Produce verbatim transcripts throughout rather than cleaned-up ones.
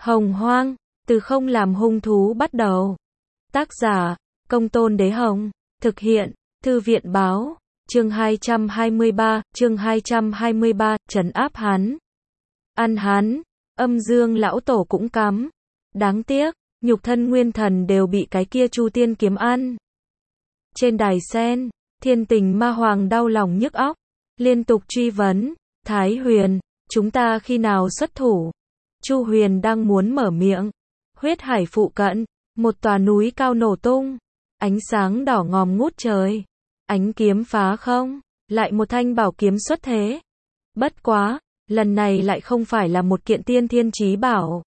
Hồng Hoang, từ không làm hung thú bắt đầu. Tác giả, Công Tôn Đế Hồng. Thực hiện, Thư viện Báo. Chương hai trăm hai mươi ba, chương hai trăm hai mươi ba, trấn áp hắn. Ăn hắn, Âm Dương lão tổ cũng cắm. Đáng tiếc, nhục thân nguyên thần đều bị cái kia Chu Tiên kiếm ăn. Trên đài sen, Thiên Tình Ma Hoàng đau lòng nhức óc, liên tục truy vấn, Thái Huyền, chúng ta khi nào xuất thủ? Chu Huyền đang muốn mở miệng. Huyết hải phụ cận, một tòa núi cao nổ tung, ánh sáng đỏ ngòm ngút trời. Ánh kiếm phá không, lại một thanh bảo kiếm xuất thế. Bất quá, lần này lại không phải là một kiện tiên thiên chí bảo.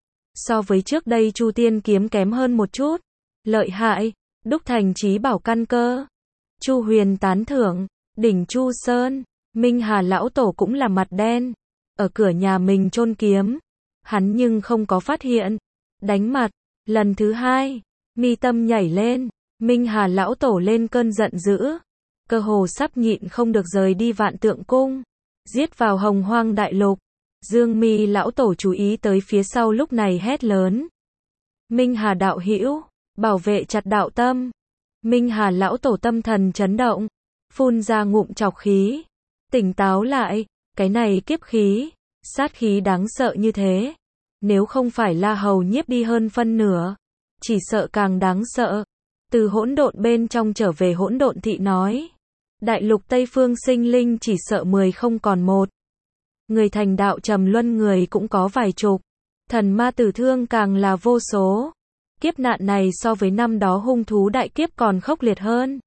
So với trước đây Chu Tiên kiếm kém hơn một chút. Lợi hại, đúc thành chí bảo căn cơ. Chu Huyền tán thưởng, đỉnh Chu Sơn, Minh Hà lão tổ cũng là mặt đen. Ở cửa nhà mình chôn kiếm, hắn nhưng không có phát hiện. Đánh mặt, lần thứ hai, mi tâm nhảy lên, Minh Hà lão tổ lên cơn giận dữ, cơ hồ sắp nhịn không được rời đi Vạn Tượng Cung, giết vào Hồng Hoang đại lục. Dương Mi lão tổ chú ý tới phía sau lúc này hét lớn. Minh Hà đạo hữu, bảo vệ chặt đạo tâm. Minh Hà lão tổ tâm thần chấn động, phun ra ngụm trọc khí. Tỉnh táo lại, cái này kiếp khí, sát khí đáng sợ như thế. Nếu không phải La Hầu nhiếp đi hơn phân nửa, chỉ sợ càng đáng sợ. Từ hỗn độn bên trong trở về hỗn độn thị nói. Đại lục Tây Phương sinh linh chỉ sợ mười không còn một. Người thành đạo trầm luân người cũng có vài chục. Thần ma tử thương càng là vô số. Kiếp nạn này so với năm đó hung thú đại kiếp còn khốc liệt hơn.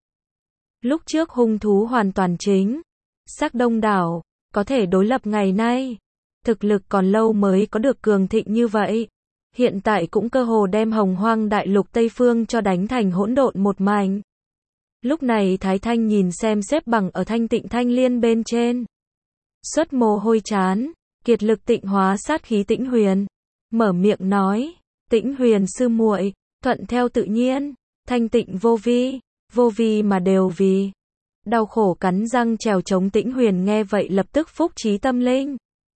Lúc trước hung thú hoàn toàn chính xác đông đảo, có thể đối lập ngày nay. Thực lực còn lâu mới có được cường thịnh như vậy. Hiện tại cũng cơ hồ đem Hồng Hoang đại lục Tây Phương cho đánh thành hỗn độn một mảnh. Lúc này Thái Thanh nhìn xem xếp bằng ở Thanh Tịnh Thanh Liên bên trên. Xuất mồ hôi chán, kiệt lực tịnh hóa sát khí Tĩnh Huyền. Mở miệng nói, Tĩnh Huyền sư muội, thuận theo tự nhiên, thanh tịnh vô vi, vô vi mà đều vì. Đau khổ cắn răng trèo chống Tĩnh Huyền nghe vậy lập tức phúc trí tâm linh.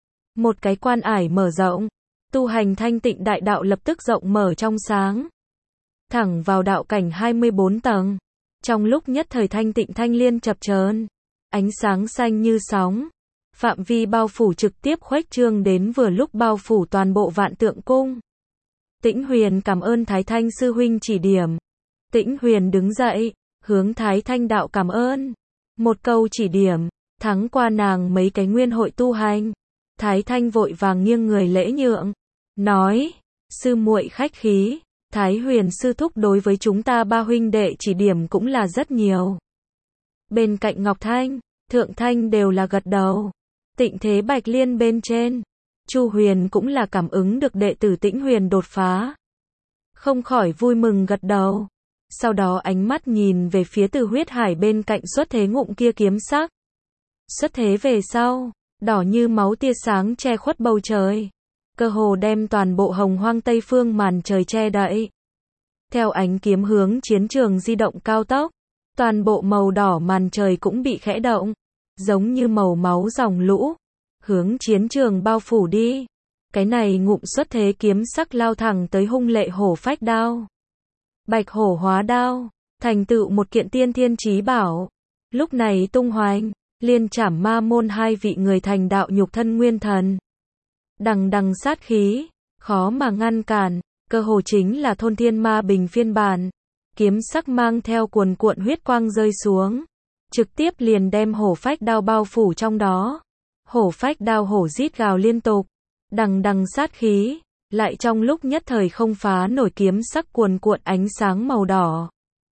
Một cái quan ải mở rộng, tu hành thanh tịnh đại đạo lập tức rộng mở trong sáng. Thẳng vào đạo cảnh hai mươi bốn tầng. Trong lúc nhất thời Thanh Tịnh Thanh Liên chập chờn, ánh sáng xanh như sóng, phạm vi bao phủ trực tiếp khuếch trương đến vừa lúc bao phủ toàn bộ Vạn Tượng Cung. Tĩnh Huyền cảm ơn Thái Thanh sư huynh chỉ điểm. Tĩnh Huyền đứng dậy, hướng Thái Thanh đạo cảm ơn. Một câu chỉ điểm, thắng qua nàng mấy cái nguyên hội tu hành. Thái Thanh vội vàng nghiêng người lễ nhượng, nói, sư muội khách khí. Thái Huyền sư thúc đối với chúng ta ba huynh đệ chỉ điểm cũng là rất nhiều. Bên cạnh Ngọc Thanh, Thượng Thanh đều là gật đầu. Tịnh Thế Bạch Liên bên trên, Chu Huyền cũng là cảm ứng được đệ tử Tĩnh Huyền đột phá. Không khỏi vui mừng gật đầu. Sau đó ánh mắt nhìn về phía từ huyết hải bên cạnh xuất thế ngụm kia kiếm sắc. Xuất thế về sau, đỏ như máu tia sáng che khuất bầu trời. Cơ hồ đem toàn bộ Hồng Hoang Tây Phương màn trời che đậy. Theo ánh kiếm hướng chiến trường di động cao tốc, toàn bộ màu đỏ màn trời cũng bị khẽ động, giống như màu máu dòng lũ, hướng chiến trường bao phủ đi. Cái này ngụm xuất thế kiếm sắc lao thẳng tới hung lệ hổ phách đao. Bạch hổ hóa đao, thành tựu một kiện tiên thiên chí bảo. Lúc này tung hoành, liên trảm ma môn hai vị người thành đạo nhục thân nguyên thần. Đằng đằng sát khí, khó mà ngăn cản, cơ hồ chính là thôn thiên ma bình phiên bản. Kiếm sắc mang theo cuồn cuộn huyết quang rơi xuống, trực tiếp liền đem hổ phách đao bao phủ trong đó. Hổ phách đao hổ rít gào liên tục, đằng đằng sát khí, lại trong lúc nhất thời không phá nổi kiếm sắc cuồn cuộn ánh sáng màu đỏ.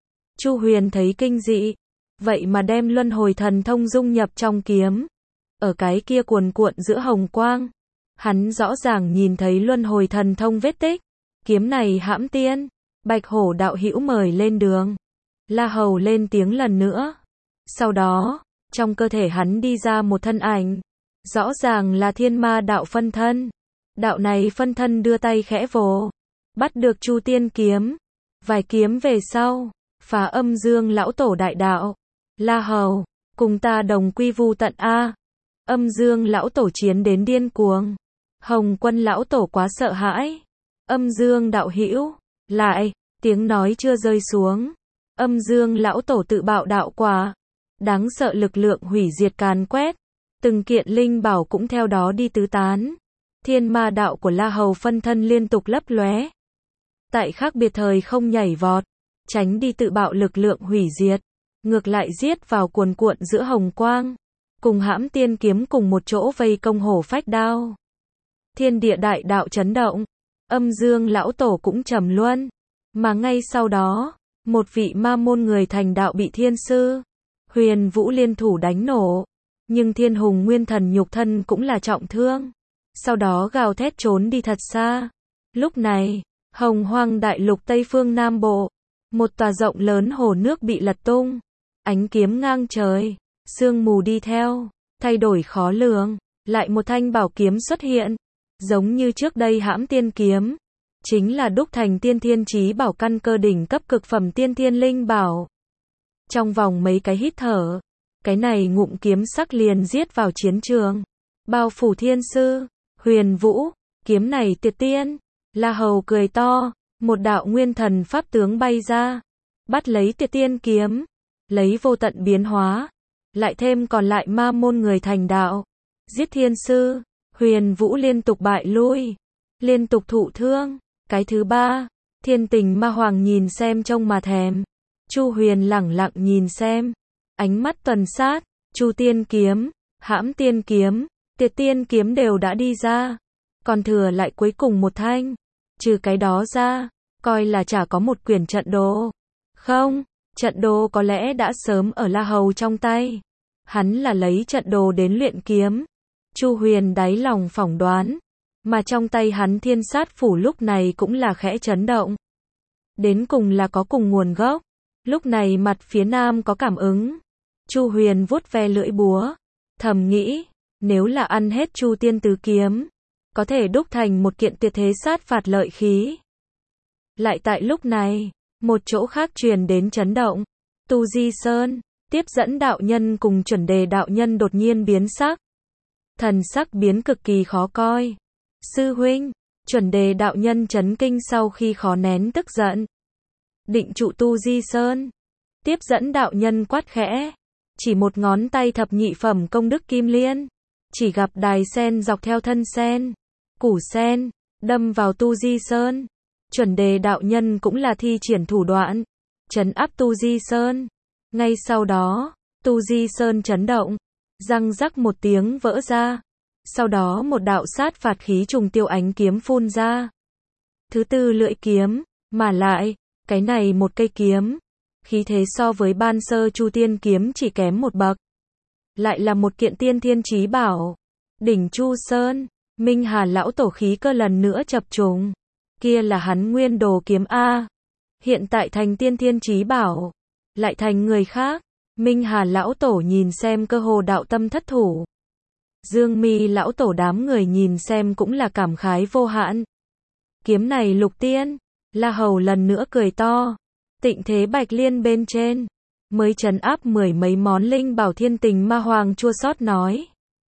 Chu Huyền thấy kinh dị, vậy mà đem luân hồi thần thông dung nhập trong kiếm. Ở cái kia cuồn cuộn giữa hồng quang, hắn rõ ràng nhìn thấy luân hồi thần thông vết tích. Kiếm này hãm tiên, Bạch hổ đạo hữu mời lên đường. La Hầu lên tiếng lần nữa. Sau đó, trong cơ thể hắn đi ra một thân ảnh. Rõ ràng là thiên ma đạo phân thân. Đạo này phân thân đưa tay khẽ vồ, bắt được Chu Tiên kiếm. Vài kiếm về sau, phá Âm Dương lão tổ đại đạo. La Hầu, cùng ta đồng quy vu tận a. Âm Dương lão tổ chiến đến điên cuồng. Hồng Quân lão tổ quá sợ hãi, Âm Dương đạo hữu, lại, tiếng nói chưa rơi xuống. Âm Dương lão tổ tự bạo đạo quả. Đáng sợ lực lượng hủy diệt càn quét. Từng kiện linh bảo cũng theo đó đi tứ tán. Thiên ma đạo của La Hầu phân thân liên tục lấp lóe. Tại khác biệt thời không nhảy vọt, tránh đi tự bạo lực lượng hủy diệt, ngược lại giết vào cuồn cuộn giữa hồng quang, cùng hãm tiên kiếm cùng một chỗ vây công hổ phách đao. Thiên địa đại đạo chấn động, Âm Dương lão tổ cũng trầm luân, mà ngay sau đó, một vị ma môn người thành đạo bị thiên sư Huyền Vũ liên thủ đánh nổ, nhưng Thiên Hùng Nguyên Thần nhục thân cũng là trọng thương, sau đó gào thét trốn đi thật xa. Lúc này, Hồng Hoang đại lục Tây phương Nam Bộ, một tòa rộng lớn hồ nước bị lật tung, ánh kiếm ngang trời, sương mù đi theo, thay đổi khó lường, lại một thanh bảo kiếm xuất hiện, giống như trước đây hãm tiên kiếm, chính là đúc thành tiên thiên chí bảo căn cơ đỉnh cấp cực phẩm tiên thiên linh bảo. Trong vòng mấy cái hít thở, cái này ngụm kiếm sắc liền giết vào chiến trường, bao phủ thiên sư Huyền Vũ, kiếm này tuyệt tiên. La Hầu cười to, một đạo nguyên thần pháp tướng bay ra, bắt lấy tuyệt tiên kiếm, lấy vô tận biến hóa, lại thêm còn lại ma môn người thành đạo, giết thiên sư Huyền Vũ liên tục bại lui, liên tục thụ thương. Cái thứ ba, Thiên Tình Ma Hoàng nhìn xem trông mà thèm. Chu Huyền lẳng lặng nhìn xem, ánh mắt tuần sát, Chu Tiên kiếm, Hãm Tiên kiếm, Tuyệt Tiên kiếm đều đã đi ra, còn thừa lại cuối cùng một thanh. Trừ cái đó ra, coi là chả có một quyển trận đồ. Không, trận đồ có lẽ đã sớm ở La Hầu trong tay. Hắn là lấy trận đồ đến luyện kiếm. Chu Huyền đáy lòng phỏng đoán, mà trong tay hắn Thiên Sát phủ lúc này cũng là khẽ chấn động. Đến cùng là có cùng nguồn gốc. Lúc này mặt phía nam có cảm ứng. Chu Huyền vuốt ve lưỡi búa, thầm nghĩ, nếu là ăn hết Chu Tiên tứ kiếm, có thể đúc thành một kiện tuyệt thế sát phạt lợi khí. Lại tại lúc này, một chỗ khác truyền đến chấn động. Tu Di Sơn, Tiếp Dẫn đạo nhân cùng Chuẩn Đề đạo nhân đột nhiên biến sắc. Thần sắc biến cực kỳ khó coi. Sư huynh, Chuẩn Đề đạo nhân chấn kinh sau khi khó nén tức giận. Định trụ Tu Di Sơn. Tiếp Dẫn đạo nhân quát khẽ, chỉ một ngón tay thập nhị phẩm công đức kim liên, chỉ gặp đài sen dọc theo thân sen, củ sen, đâm vào Tu Di Sơn. Chuẩn Đề đạo nhân cũng là thi triển thủ đoạn, trấn áp Tu Di Sơn. Ngay sau đó, Tu Di Sơn chấn động, răng rắc một tiếng vỡ ra. Sau đó một đạo sát phạt khí trùng tiêu ánh kiếm phun ra. Thứ tư lưỡi kiếm, mà lại, cái này một cây kiếm, khí thế so với ban sơ Chu Tiên kiếm chỉ kém một bậc. Lại là một kiện tiên thiên chí bảo. Đỉnh Chu Sơn, Minh Hà lão tổ khí cơ lần nữa chập trùng. Kia là hắn nguyên đồ kiếm A. Hiện tại thành tiên thiên chí bảo. Lại thành người khác. Minh Hà lão tổ nhìn xem cơ hồ đạo tâm thất thủ. Dương Mi lão tổ đám người nhìn xem cũng là cảm khái vô hạn. Kiếm này lục tiên. La Hầu lần nữa cười to. Tịnh thế bạch liên bên trên, mới trấn áp mười mấy món linh bảo. Thiên Tình Ma Hoàng chua xót nói.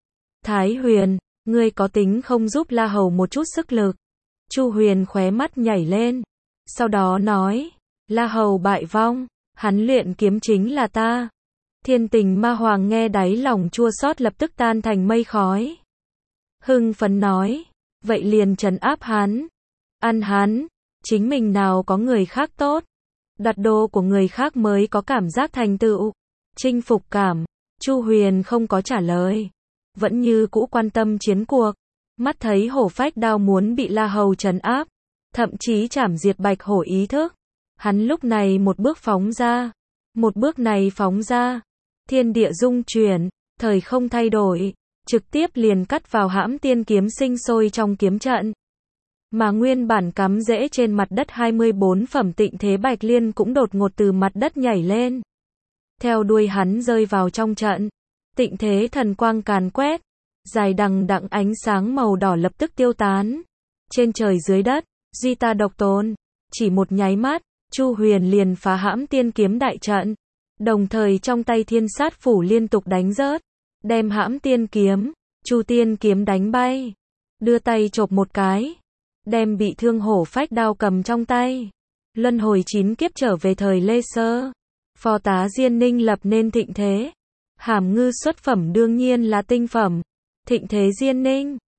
Thái Huyền, ngươi có tính không giúp La Hầu một chút sức lực? Chu Huyền khóe mắt nhảy lên. Sau đó nói, La Hầu bại vong, hắn luyện kiếm chính là ta. Thiên Tình Ma Hoàng nghe đáy lòng chua xót lập tức tan thành mây khói. Hưng phấn nói, vậy liền trấn áp hắn, ăn hắn, chính mình nào có người khác tốt. Đặt đồ của người khác mới có cảm giác thành tựu, chinh phục cảm. Chu Huyền không có trả lời, vẫn như cũ quan tâm chiến cuộc. Mắt thấy hổ phách đao muốn bị La Hầu trấn áp, thậm chí chảm diệt bạch hổ ý thức. Hắn lúc này một bước phóng ra, một bước này phóng ra, thiên địa rung chuyển, thời không thay đổi, trực tiếp liền cắt vào hãm tiên kiếm sinh sôi trong kiếm trận. Mà nguyên bản cắm rễ trên mặt đất hai mươi bốn phẩm tịnh thế bạch liên cũng đột ngột từ mặt đất nhảy lên. Theo đuôi hắn rơi vào trong trận, tịnh thế thần quang càn quét, dài đằng đẵng ánh sáng màu đỏ lập tức tiêu tán. Trên trời dưới đất, duy ta độc tôn, chỉ một nháy mắt, Chu Huyền liền phá hãm tiên kiếm đại trận, đồng thời trong tay Thiên Sát phủ liên tục đánh rớt, đem hãm tiên kiếm, Chu Tiên kiếm đánh bay, đưa tay chộp một cái. đem bị thương hổ phách đao cầm trong tay. Luân hồi chín kiếp trở về thời Lê Sơ. Phò tá Diên Ninh lập nên thịnh thế. Hàm ngư xuất phẩm đương nhiên là tinh phẩm. Thịnh thế Diên Ninh.